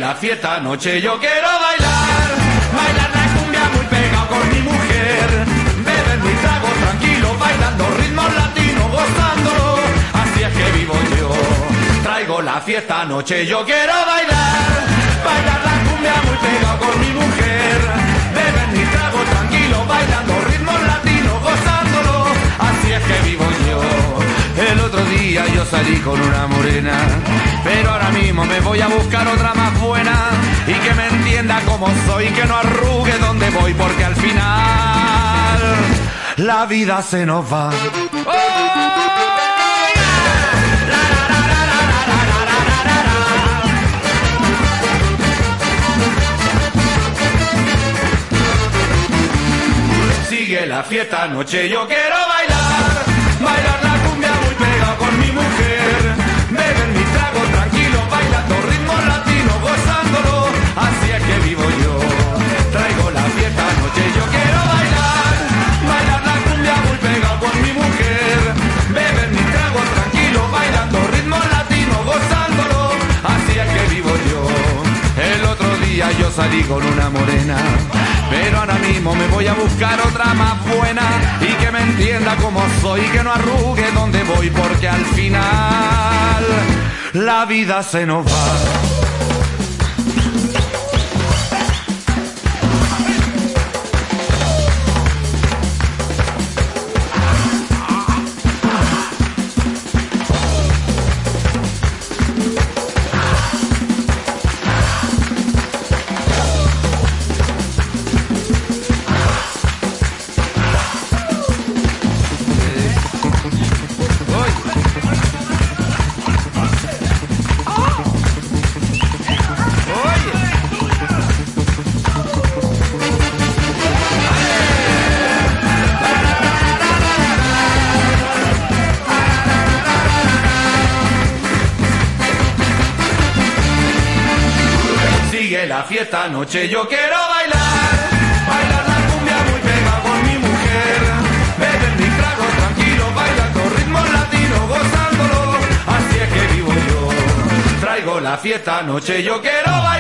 la fiesta anoche, yo quiero bailar, bailar la cumbia muy pegado con mi mujer, beber mi trago tranquilo, bailando ritmos latinos, gozándolo, así es que vivo yo. Traigo la fiesta anoche, yo quiero bailar, bailar la cumbia muy pegado con mi mujer, beber mi trago tranquilo, bailando ritmos latinos, gozándolo, así es que vivo yo. El otro día yo salí con una morena, pero ahora mismo me voy a buscar otra más buena y que me entienda como soy, que no arrugue donde voy, porque al final la vida se nos va. Sigue la fiesta anoche, yo quiero bailar, bailar la cumbia muy pegado con mi mujer, beber mi trago tranquilo, bailando ritmos latinos, gozándolo, así es que vivo yo. Traigo la fiesta anoche, yo quiero bailar, bailar la cumbia muy pegado con mi mujer, beber mi trago tranquilo, bailando ritmos latinos, gozándolo, así es que vivo yo. El otro día yo salí con una morena, pero ahora mismo me voy a buscar otra más buena y que me entienda como soy, que no arrugue donde voy, porque al final la vida se nos va. La fiesta anoche, yo quiero bailar, bailar la cumbia muy pegado con mi mujer, beber mi trago tranquilo, bailando ritmos latinos, gozándolo, así es que vivo yo. Traigo la fiesta anoche, yo quiero bailar.